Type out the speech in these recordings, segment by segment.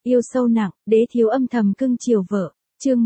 Yêu sâu nặng, đế thiếu âm thầm cưng chiều vợ. Chương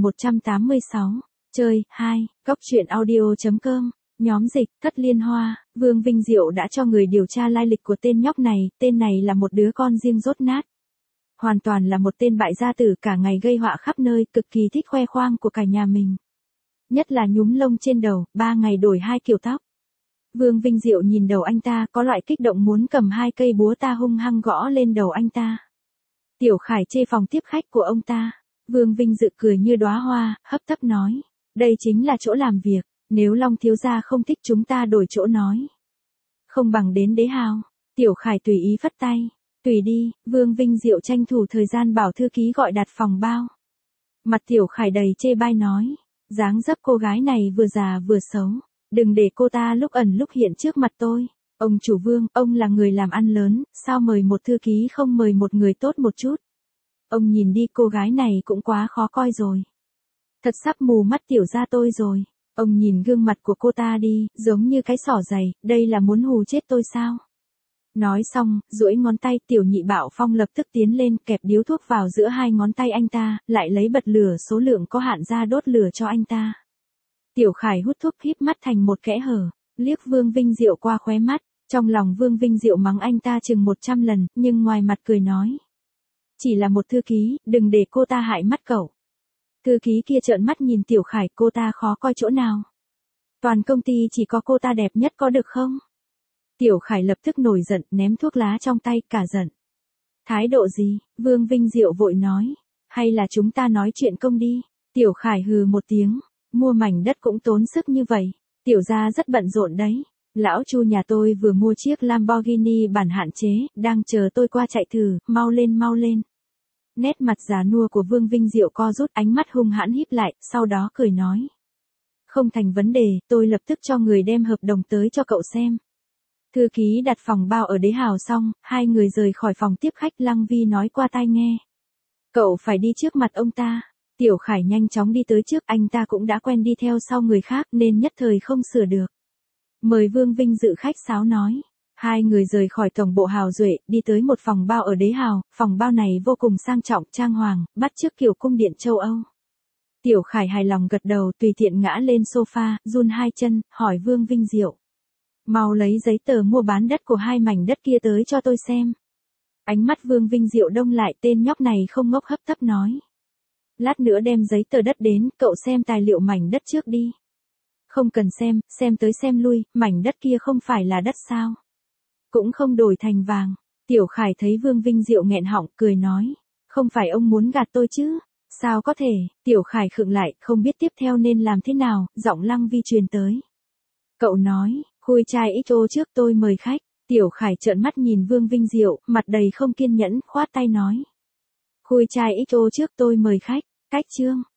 1186. Chơi, 2, góc truyện audio.com. Nhóm dịch, Thất Liên Hoa, Vương Vinh Diệu đã cho người điều tra lai lịch của tên nhóc này, tên này là một đứa con riêng rốt nát. Hoàn toàn là một tên bại gia tử, cả ngày gây họa khắp nơi, cực kỳ thích khoe khoang của cả nhà mình. Nhất là nhúm lông trên đầu, 3 ngày đổi 2 kiểu tóc. Vương Vinh Diệu nhìn đầu anh ta, có loại kích động muốn cầm 2 cây búa ta hung hăng gõ lên đầu anh ta. Tiểu Khải chê phòng tiếp khách của ông ta. Vương Vinh Dự cười như đóa hoa, hấp tấp nói. Đây chính là chỗ làm việc, nếu Long thiếu gia không thích chúng ta đổi chỗ nói. Không bằng đến đế hào. Tiểu Khải tùy ý phất tay. Tùy đi, Vương Vinh Diệu tranh thủ thời gian bảo thư ký gọi đặt phòng bao. Mặt Tiểu Khải đầy chê bai nói. Dáng dấp cô gái này vừa già vừa xấu. Đừng để cô ta lúc ẩn lúc hiện trước mặt tôi. Ông chủ Vương, ông là người làm ăn lớn, sao mời một thư ký không mời một người tốt một chút. Ông nhìn đi, cô gái này cũng quá khó coi rồi. Thật sắp mù mắt tiểu gia tôi rồi. Ông nhìn gương mặt của cô ta đi, giống như cái xỏ giày, đây là muốn hù chết tôi sao? Nói xong, duỗi ngón tay, Tiểu Nhị Bạo Phong lập tức tiến lên, kẹp điếu thuốc vào giữa 2 ngón tay anh ta, lại lấy bật lửa số lượng có hạn ra đốt lửa cho anh ta. Tiểu Khải hút thuốc híp mắt thành một kẽ hở, liếc Vương Vinh Diệu qua khóe mắt, trong lòng Vương Vinh Diệu mắng anh ta chừng 100 lần, nhưng ngoài mặt cười nói. Chỉ là một thư ký, đừng để cô ta hại mắt cậu. Thư ký kia trợn mắt nhìn Tiểu Khải, cô ta khó coi chỗ nào? Toàn công ty chỉ có cô ta đẹp nhất có được không? Tiểu Khải lập tức nổi giận, ném thuốc lá trong tay, cả giận. Thái độ gì? Vương Vinh Diệu vội nói. Hay là chúng ta nói chuyện công đi? Tiểu Khải hừ một tiếng. Mua mảnh đất cũng tốn sức như vậy. Tiểu gia rất bận rộn đấy. Lão Chu nhà tôi vừa mua chiếc Lamborghini bản hạn chế, đang chờ tôi qua chạy thử, mau lên mau lên. Nét mặt già nua của Vương Vinh Diệu co rút, ánh mắt hung hãn híp lại, sau đó cười nói. Không thành vấn đề, tôi lập tức cho người đem hợp đồng tới cho cậu xem. Thư ký đặt phòng bao ở đế hào xong, 2 người rời khỏi phòng tiếp khách, Lăng Vi nói qua tai nghe. Cậu phải đi trước mặt ông ta. Tiểu Khải nhanh chóng đi tới trước, anh ta cũng đã quen đi theo sau người khác nên nhất thời không sửa được. Mời Vương Vinh Dự khách sáo nói. 2 người rời khỏi tổng bộ Hào Duệ, đi tới một phòng bao ở đế hào, phòng bao này vô cùng sang trọng, trang hoàng, bắt chước kiểu cung điện châu Âu. Tiểu Khải hài lòng gật đầu, tùy tiện ngã lên sofa, run 2 chân, hỏi Vương Vinh Diệu. Mau lấy giấy tờ mua bán đất của 2 mảnh đất kia tới cho tôi xem. Ánh mắt Vương Vinh Diệu đông lại, tên nhóc này không ngốc, hấp tấp nói. Lát nữa đem giấy tờ đất đến, cậu xem tài liệu mảnh đất trước đi. Không cần xem tới xem lui, mảnh đất kia không phải là đất sao? Cũng không đổi thành vàng. Tiểu Khải thấy Vương Vinh Diệu nghẹn họng, cười nói. Không phải ông muốn gạt tôi chứ? Sao có thể? Tiểu Khải khựng lại, không biết tiếp theo nên làm thế nào, giọng Lăng Vi truyền tới. Cậu nói, khui chai XO trước tôi mời khách. Tiểu Khải trợn mắt nhìn Vương Vinh Diệu, mặt đầy không kiên nhẫn, khoát tay nói. Khui chai XO trước tôi mời khách, cách chương.